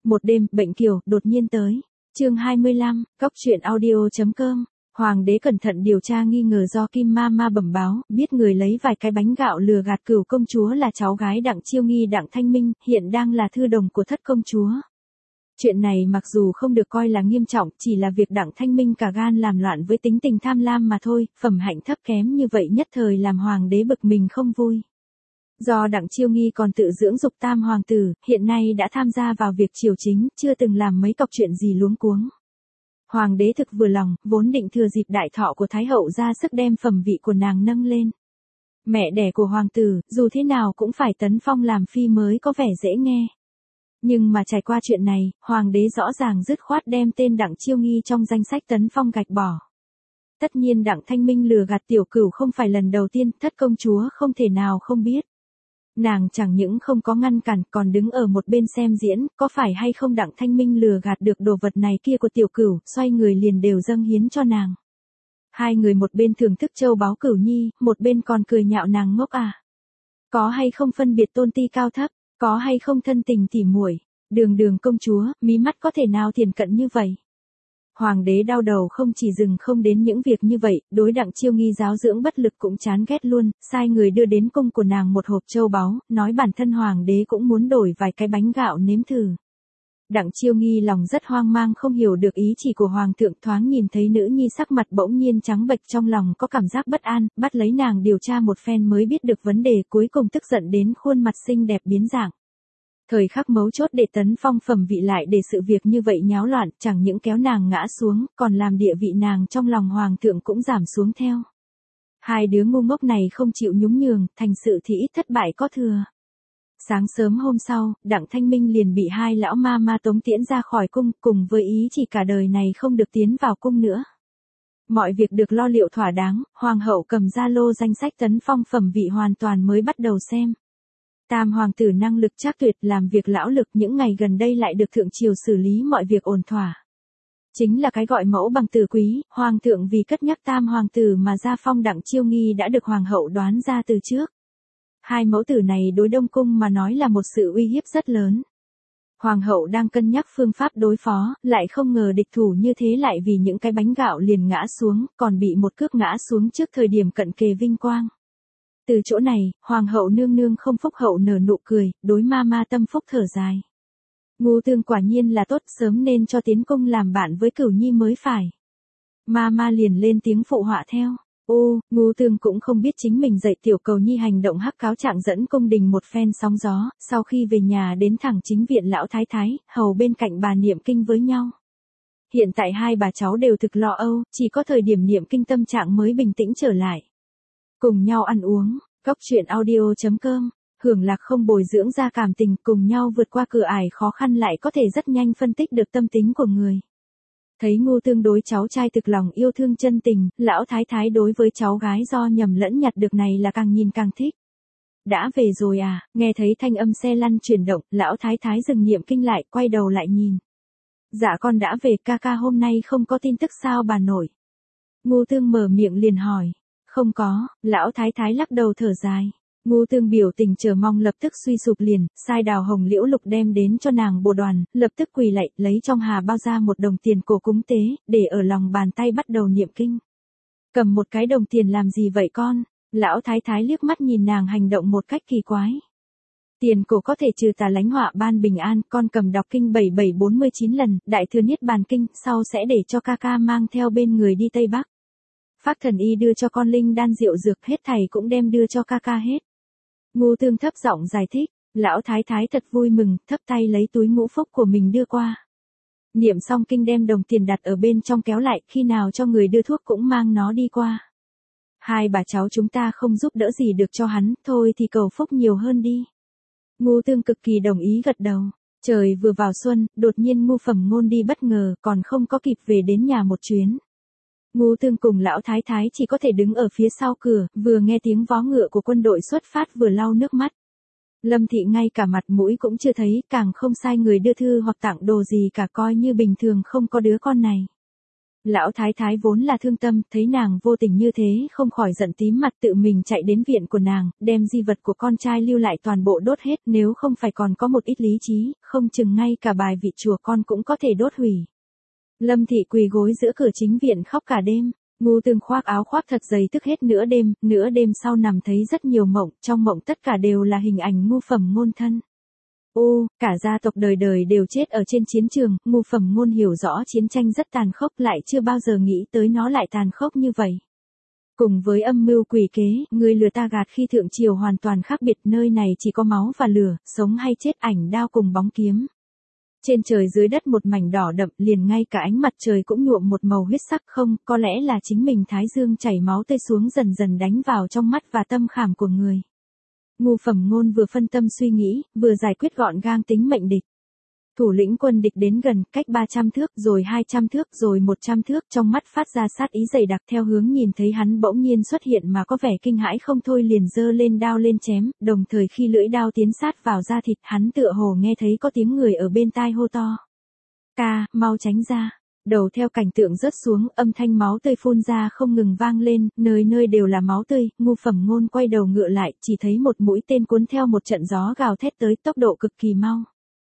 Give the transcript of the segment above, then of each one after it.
Một đêm, bệnh kiều, đột nhiên tới. Chương 25, Cóc truyện audio.com. Hoàng đế cẩn thận điều tra nghi ngờ do Kim Ma Ma bẩm báo, biết người lấy vài cái bánh gạo lừa gạt Cửu công chúa là cháu gái Đặng Chiêu Nghi Đặng Thanh Minh, hiện đang là thư đồng của thất công chúa. Chuyện này mặc dù không được coi là nghiêm trọng, chỉ là việc Đặng Thanh Minh cả gan làm loạn với tính tình tham lam mà thôi, phẩm hạnh thấp kém như vậy nhất thời làm hoàng đế bực mình không vui. Do Đặng Chiêu Nghi còn tự dưỡng dục tam hoàng tử, hiện nay đã tham gia vào việc triều chính, chưa từng làm mấy cọc chuyện gì luống cuống. Hoàng đế thực vừa lòng, vốn định thừa dịp đại thọ của Thái hậu ra sức đem phẩm vị của nàng nâng lên. Mẹ đẻ của hoàng tử, dù thế nào cũng phải tấn phong làm phi mới có vẻ dễ nghe. Nhưng mà trải qua chuyện này, hoàng đế rõ ràng dứt khoát đem tên Đặng Chiêu Nghi trong danh sách tấn phong gạch bỏ. Tất nhiên Đặng Thanh Minh lừa gạt tiểu cửu không phải lần đầu tiên, thất công chúa không thể nào không biết. Nàng chẳng những không có ngăn cản còn đứng ở một bên xem diễn, có phải hay không Đặng Thanh Minh lừa gạt được đồ vật này kia của tiểu cửu, xoay người liền đều dâng hiến cho nàng. Hai người một bên thưởng thức châu báu Cửu Nhi, một bên còn cười nhạo nàng ngốc à. Có hay không phân biệt tôn ti cao thấp, có hay không thân tình tỉ muội, đường công chúa, mí mắt có thể nào thiền cận như vậy. Hoàng đế đau đầu không chỉ dừng không đến những việc như vậy, đối Đặng Chiêu Nghi giáo dưỡng bất lực cũng chán ghét luôn, sai người đưa đến cung của nàng một hộp châu báu, nói bản thân hoàng đế cũng muốn đổi vài cái bánh gạo nếm thử. Đặng Chiêu Nghi lòng rất hoang mang không hiểu được ý chỉ của hoàng thượng, thoáng nhìn thấy nữ nhi sắc mặt bỗng nhiên trắng bệch trong lòng có cảm giác bất an, bắt lấy nàng điều tra một phen mới biết được vấn đề, cuối cùng tức giận đến khuôn mặt xinh đẹp biến dạng. Thời khắc mấu chốt để tấn phong phẩm vị lại để sự việc như vậy nháo loạn, chẳng những kéo nàng ngã xuống, còn làm địa vị nàng trong lòng hoàng thượng cũng giảm xuống theo. Hai đứa ngu ngốc này không chịu nhún nhường, thành sự thì ít thất bại có thừa. Sáng sớm hôm sau, Đặng Thanh Minh liền bị hai lão ma ma tống tiễn ra khỏi cung, cùng với ý chỉ cả đời này không được tiến vào cung nữa. Mọi việc được lo liệu thỏa đáng, hoàng hậu cầm ra lô danh sách tấn phong phẩm vị hoàn toàn mới bắt đầu xem. Tam hoàng tử năng lực trác tuyệt, làm việc lão lực, những ngày gần đây lại được thượng triều xử lý mọi việc ổn thỏa. Chính là cái gọi mẫu bằng tử quý, hoàng thượng vì cất nhắc tam hoàng tử mà ra phong Đặng Chiêu Nghi đã được hoàng hậu đoán ra từ trước. Hai mẫu tử này đối Đông cung mà nói là một sự uy hiếp rất lớn. Hoàng hậu đang cân nhắc phương pháp đối phó, lại không ngờ địch thủ như thế lại vì những cái bánh gạo liền ngã xuống, còn bị một cước ngã xuống trước thời điểm cận kề vinh quang. Từ chỗ này, hoàng hậu nương nương không phúc hậu nở nụ cười, đối ma ma tâm phúc thở dài. Ngu tương quả nhiên là tốt, sớm nên cho tiến cung làm bạn với Cửu Nhi mới phải. Ma ma liền lên tiếng phụ họa theo. Ô, ngu tương cũng không biết chính mình dạy tiểu cầu nhi hành động hắc cáo trạng dẫn cung đình một phen sóng gió, sau khi về nhà đến thẳng chính viện lão thái thái, hầu bên cạnh bà niệm kinh với nhau. Hiện tại hai bà cháu đều thực lo âu, chỉ có thời điểm niệm kinh tâm trạng mới bình tĩnh trở lại. Cùng nhau ăn uống, Cóc truyện audio.com, hưởng lạc không bồi dưỡng ra cảm tình, cùng nhau vượt qua cửa ải khó khăn lại có thể rất nhanh phân tích được tâm tính của người. Thấy ngu tương đối cháu trai thực lòng yêu thương chân tình, lão thái thái đối với cháu gái do nhầm lẫn nhặt được này là càng nhìn càng thích. Đã về rồi à, nghe thấy thanh âm xe lăn chuyển động, lão thái thái dừng niệm kinh lại, quay đầu lại nhìn. Dạ con đã về, ca ca hôm nay không có tin tức sao bà nội? Ngu tương mở miệng liền hỏi. Không có, lão thái thái lắc đầu thở dài. Ngu tương biểu tình chờ mong lập tức suy sụp liền, sai đào hồng liễu lục đem đến cho nàng bồ đoàn, lập tức quỳ lạy, lấy trong hà bao ra một đồng tiền cổ cúng tế, để ở lòng bàn tay bắt đầu niệm kinh. Cầm một cái đồng tiền làm gì vậy con? Lão thái thái liếc mắt nhìn nàng hành động một cách kỳ quái. Tiền cổ có thể trừ tà lánh họa ban bình an, con cầm đọc kinh 7749 lần, đại thừa niết bàn kinh, sau sẽ để cho ca ca mang theo bên người đi Tây Bắc. Phác thần y đưa cho con linh đan rượu dược, hết thầy cũng đem đưa cho ca ca hết. Ngu tương thấp giọng giải thích, lão thái thái thật vui mừng, thấp tay lấy túi ngũ phúc của mình đưa qua. Niệm xong kinh đem đồng tiền đặt ở bên trong kéo lại, khi nào cho người đưa thuốc cũng mang nó đi qua. Hai bà cháu chúng ta không giúp đỡ gì được cho hắn, thôi thì cầu phúc nhiều hơn đi. Ngu tương cực kỳ đồng ý gật đầu. Trời vừa vào xuân, đột nhiên Ngu Phẩm Ngôn đi bất ngờ, còn không có kịp về đến nhà một chuyến. Ngu tương cùng lão thái thái chỉ có thể đứng ở phía sau cửa, vừa nghe tiếng vó ngựa của quân đội xuất phát vừa lau nước mắt. Lâm thị ngay cả mặt mũi cũng chưa thấy, càng không sai người đưa thư hoặc tặng đồ gì cả, coi như bình thường không có đứa con này. Lão thái thái vốn là thương tâm, thấy nàng vô tình như thế không khỏi giận tím mặt, tự mình chạy đến viện của nàng, đem di vật của con trai lưu lại toàn bộ đốt hết, nếu không phải còn có một ít lý trí, không chừng ngay cả bài vị chùa con cũng có thể đốt hủy. Lâm thị quỳ gối giữa cửa chính viện khóc cả đêm. Ngô Tương khoác áo khoác thật dày thức hết nửa đêm sau nằm thấy rất nhiều mộng, trong mộng tất cả đều là hình ảnh Ngô Phẩm Ngôn thân. Cả gia tộc đời đời đều chết ở trên chiến trường, Ngô Phẩm Ngôn hiểu rõ chiến tranh rất tàn khốc, lại chưa bao giờ nghĩ tới nó lại tàn khốc như vậy. Cùng với âm mưu quỷ kế, người lừa ta gạt khi thượng triều hoàn toàn khác biệt, nơi này chỉ có máu và lửa, sống hay chết, ảnh đao cùng bóng kiếm. Trên trời dưới đất một mảnh đỏ đậm, liền ngay cả ánh mặt trời cũng nhuộm một màu huyết sắc, không, có lẽ là chính mình thái dương chảy máu tươi xuống dần dần đánh vào trong mắt và tâm khảm của người. Ngô Phẩm Ngôn vừa phân tâm suy nghĩ, vừa giải quyết gọn gàng tính mệnh địch. Thủ lĩnh quân địch đến gần, cách 300 thước, rồi 200 thước, rồi 100 thước, trong mắt phát ra sát ý dày đặc, theo hướng nhìn thấy hắn bỗng nhiên xuất hiện mà có vẻ kinh hãi không thôi, liền giơ lên đao lên chém, đồng thời khi lưỡi đao tiến sát vào da thịt, hắn tựa hồ nghe thấy có tiếng người ở bên tai hô to. Ca, mau tránh ra. Đầu theo cảnh tượng rớt xuống, âm thanh máu tươi phun ra không ngừng vang lên, nơi nơi đều là máu tươi. Ngô Phẩm Ngôn quay đầu ngựa lại, chỉ thấy một mũi tên cuốn theo một trận gió gào thét tới, tốc độ cực kỳ mau.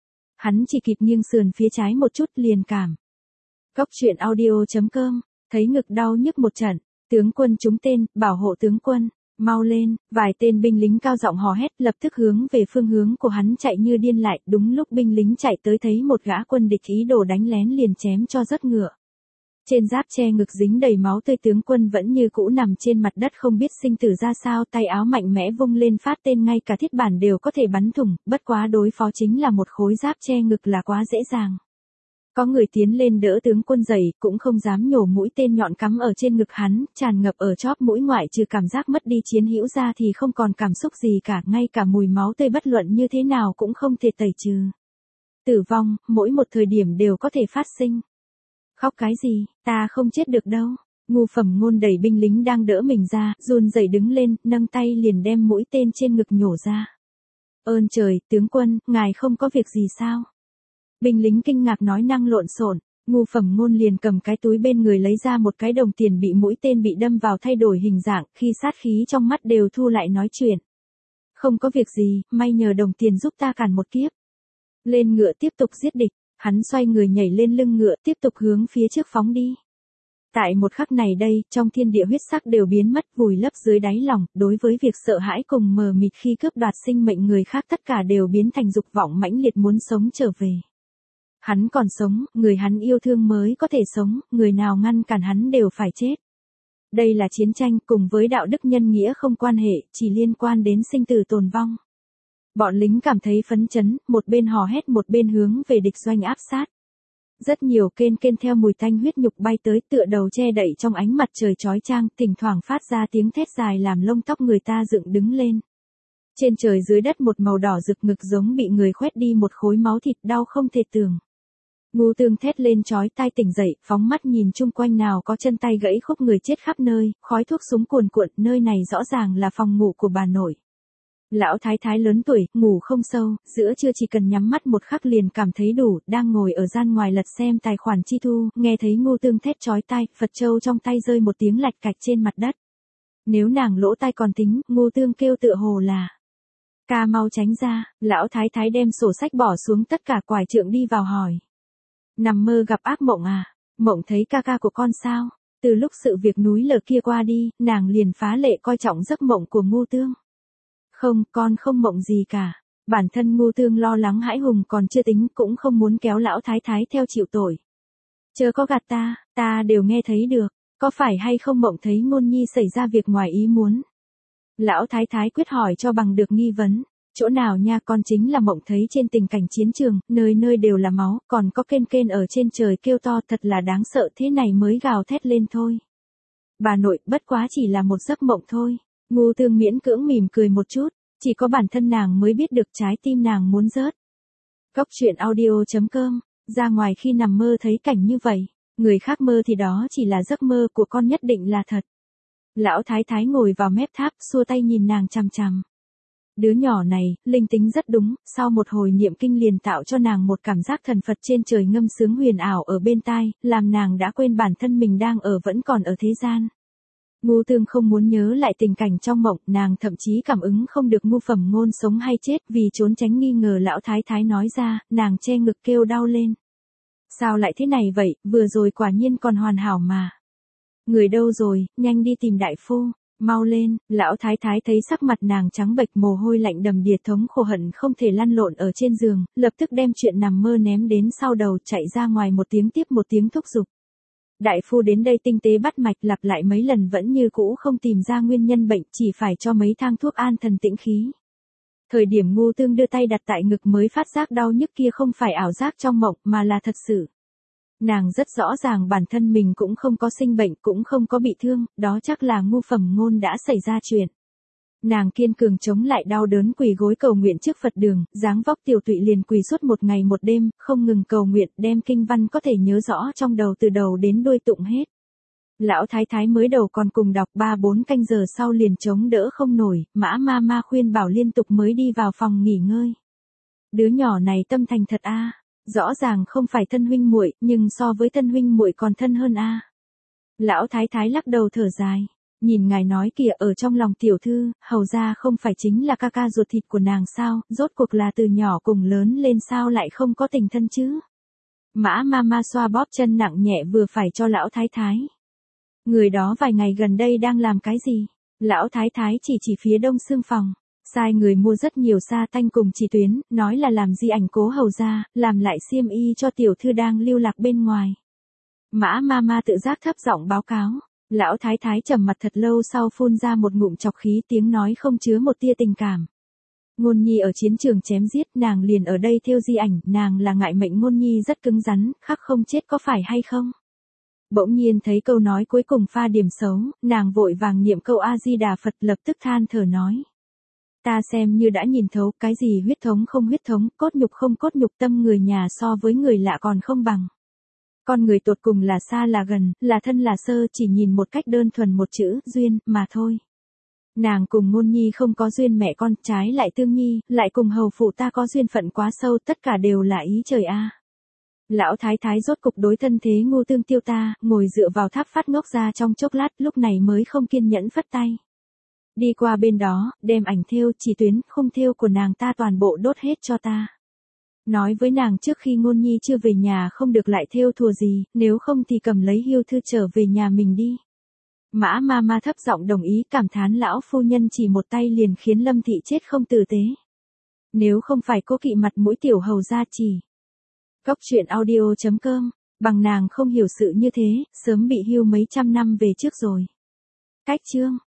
Hắn chỉ kịp nghiêng sườn phía trái một chút liền cảm. Góc truyện audio.com, thấy ngực đau nhức một trận, tướng quân trúng tên, bảo hộ tướng quân, mau lên, vài tên binh lính cao giọng hò hét, lập tức hướng về phương hướng của hắn chạy như điên lại, đúng lúc binh lính chạy tới thấy một gã quân địch ý đồ đánh lén liền chém cho rớt ngựa. Trên giáp che ngực dính đầy máu tươi, tướng quân vẫn như cũ nằm trên mặt đất không biết sinh tử ra sao, tay áo mạnh mẽ vung lên phát tên, ngay cả thiết bản đều có thể bắn thủng, bất quá đối phó chính là một khối giáp che ngực là quá dễ dàng. Có người tiến lên đỡ tướng quân dậy, cũng không dám nhổ mũi tên nhọn cắm ở trên ngực hắn, tràn ngập ở chóp mũi, ngoại trừ cảm giác mất đi chiến hữu ra thì không còn cảm xúc gì cả, ngay cả mùi máu tươi bất luận như thế nào cũng không thể tẩy trừ. Tử vong, mỗi một thời điểm đều có thể phát sinh. Khóc cái gì, ta không chết được đâu. Ngô Phẩm Ngôn đẩy binh lính đang đỡ mình ra, run rẩy đứng lên, nâng tay liền đem mũi tên trên ngực nhổ ra. Ơn trời, tướng quân, ngài không có việc gì sao? Binh lính kinh ngạc nói năng lộn xộn. Ngô Phẩm Ngôn liền cầm cái túi bên người lấy ra một cái đồng tiền bị mũi tên bị đâm vào thay đổi hình dạng, khi sát khí trong mắt đều thu lại nói chuyện. Không có việc gì, may nhờ đồng tiền giúp ta cản một kiếp. Lên ngựa tiếp tục giết địch. Hắn xoay người nhảy lên lưng ngựa, tiếp tục hướng phía trước phóng đi. Tại một khắc này đây, trong thiên địa huyết sắc đều biến mất, vùi lấp dưới đáy lòng, đối với việc sợ hãi cùng mờ mịt khi cướp đoạt sinh mệnh người khác tất cả đều biến thành dục vọng mãnh liệt muốn sống trở về. Hắn còn sống, người hắn yêu thương mới có thể sống, người nào ngăn cản hắn đều phải chết. Đây là chiến tranh, cùng với đạo đức nhân nghĩa không quan hệ, chỉ liên quan đến sinh tử tồn vong. Bọn lính cảm thấy phấn chấn, một bên hò hét một bên hướng về địch doanh áp sát. Rất nhiều kên theo mùi tanh huyết nhục bay tới, tựa đầu che đậy trong ánh mặt trời chói chang, thỉnh thoảng phát ra tiếng thét dài làm lông tóc người ta dựng đứng lên. Trên trời dưới đất một màu đỏ rực, ngực giống bị người khoét đi một khối máu thịt, đau không thể tưởng. Ngô Tương thét lên chói tai tỉnh dậy, phóng mắt nhìn chung quanh, nào có chân tay gãy khúc, người chết khắp nơi, khói thuốc súng cuồn cuộn, nơi này rõ ràng là phòng ngủ của bà nội. Lão thái thái lớn tuổi, ngủ không sâu, giữa trưa chỉ cần nhắm mắt một khắc liền cảm thấy đủ, đang ngồi ở gian ngoài lật xem tài khoản chi thu, nghe thấy Ngô Tương thét chói tai, Phật châu trong tay rơi một tiếng lạch cạch trên mặt đất. Nếu nàng lỗ tai còn tính, Ngô Tương kêu tựa hồ là: Ca mau tránh ra. Lão thái thái đem sổ sách bỏ xuống tất cả, quải trượng đi vào hỏi: Nằm mơ gặp ác mộng à? Mộng thấy ca ca của con sao? Từ lúc sự việc núi lở kia qua đi, nàng liền phá lệ coi trọng giấc mộng của Ngô Tương. Không, con không mộng gì cả. Bản thân Ngô Tương lo lắng hãi hùng còn chưa tính, cũng không muốn kéo lão thái thái theo chịu tội. Chớ có gạt ta đều nghe thấy được, có phải hay không mộng thấy Ngôn Nhi xảy ra việc ngoài ý muốn? Lão thái thái quyết hỏi cho bằng được nghi vấn. Chỗ nào nha, con chính là mộng thấy trên tình cảnh chiến trường, nơi nơi đều là máu, còn có kên ở trên trời kêu to, thật là đáng sợ, thế này mới gào thét lên thôi. Bà nội, bất quá chỉ là một giấc mộng thôi. Ngô Tương miễn cưỡng mỉm cười một chút, chỉ có bản thân nàng mới biết được trái tim nàng muốn rớt. Góc truyện audio.com, ra ngoài khi nằm mơ thấy cảnh như vậy, người khác mơ thì đó chỉ là giấc mơ, của con nhất định là thật. Lão thái thái ngồi vào mép tháp, xua tay nhìn nàng chằm chằm. Đứa nhỏ này, linh tính rất đúng, sau một hồi niệm kinh liền tạo cho nàng một cảm giác thần Phật trên trời ngâm sướng huyền ảo ở bên tai, làm nàng đã quên bản thân mình đang vẫn còn ở thế gian. Ngô Tương không muốn nhớ lại tình cảnh trong mộng, nàng thậm chí cảm ứng không được Ngô Phẩm Ngôn sống hay chết, vì trốn tránh nghi ngờ lão thái thái nói ra, nàng che ngực kêu đau lên. Sao lại thế này vậy, vừa rồi quả nhiên còn hoàn hảo mà. Người đâu rồi, nhanh đi tìm đại phu, mau lên, lão thái thái thấy sắc mặt nàng trắng bệch mồ hôi lạnh đầm đìa thống khổ hận không thể lăn lộn ở trên giường, lập tức đem chuyện nằm mơ ném đến sau đầu chạy ra ngoài một tiếng tiếp một tiếng thúc giục. Đại phu đến đây tinh tế bắt mạch lặp lại mấy lần vẫn như cũ không tìm ra nguyên nhân bệnh, chỉ phải cho mấy thang thuốc an thần tĩnh khí. Thời điểm Ngô Tương đưa tay đặt tại ngực mới phát giác đau nhức kia không phải ảo giác trong mộng mà là thật sự. Nàng rất rõ ràng bản thân mình cũng không có sinh bệnh cũng không có bị thương, đó chắc là Ngô Phẩm Ngôn đã xảy ra chuyện. Nàng kiên cường chống lại đau đớn quỳ gối cầu nguyện trước Phật đường, dáng vóc tiểu tụy liền quỳ suốt một ngày một đêm, không ngừng cầu nguyện, đem kinh văn có thể nhớ rõ trong đầu từ đầu đến đuôi tụng hết. Lão thái thái mới đầu còn cùng đọc 3-4 canh giờ sau liền chống đỡ không nổi, Mã ma khuyên bảo liên tục mới đi vào phòng nghỉ ngơi. Đứa nhỏ này tâm thành thật a, rõ ràng không phải thân huynh muội, nhưng so với thân huynh muội còn thân hơn a. Lão thái thái lắc đầu thở dài. Nhìn ngài nói kìa, ở trong lòng tiểu thư, hầu ra không phải chính là ca ca ruột thịt của nàng sao, rốt cuộc là từ nhỏ cùng lớn lên sao lại không có tình thân chứ. Mã ma xoa bóp chân nặng nhẹ vừa phải cho lão thái thái. Người đó vài ngày gần đây đang làm cái gì? Lão thái thái chỉ phía đông xương phòng. Sai người mua rất nhiều sa tanh cùng chỉ tuyến, nói là làm di ảnh cố hầu ra, làm lại xiêm y cho tiểu thư đang lưu lạc bên ngoài. Mã ma tự giác thấp giọng báo cáo. Lão thái thái trầm mặt thật lâu sau phun ra một ngụm chọc khí, tiếng nói không chứa một tia tình cảm. Ngôn nhi ở chiến trường chém giết, nàng liền ở đây thêu di ảnh, nàng là ngại mệnh ngôn nhi rất cứng rắn, khắc không chết có phải hay không? Bỗng nhiên thấy câu nói cuối cùng pha điểm xấu, nàng vội vàng niệm câu A-di-đà Phật, lập tức than thở nói. Ta xem như đã nhìn thấu, cái gì huyết thống không huyết thống, cốt nhục không cốt nhục, tâm người nhà so với người lạ còn không bằng. Con người tột cùng là xa là gần, là thân là sơ, chỉ nhìn một cách đơn thuần một chữ, duyên, mà thôi. Nàng cùng Ngôn nhi không có duyên mẹ con, trái lại Tương nhi, lại cùng hầu phụ ta có duyên phận quá sâu, tất cả đều là ý trời a. Lão thái thái rốt cục đối thân thế Ngô Tương tiêu ta, ngồi dựa vào tháp phát ngốc ra trong chốc lát, lúc này mới không kiên nhẫn phất tay. Đi qua bên đó, đem ảnh thêu, chỉ tuyến, khung thêu của nàng ta toàn bộ đốt hết cho ta. Nói với nàng trước khi Ngôn nhi chưa về nhà không được lại thêu thùa gì, nếu không thì cầm lấy hiêu thư trở về nhà mình đi. Mã ma thấp giọng đồng ý, cảm thán lão phu nhân chỉ một tay liền khiến Lâm thị chết không tử tế. Nếu không phải cố kỵ mặt mũi tiểu hầu gia chỉ. Góc truyện audio.com, bằng nàng không hiểu sự như thế, sớm bị hưu mấy trăm năm về trước rồi. Cách chương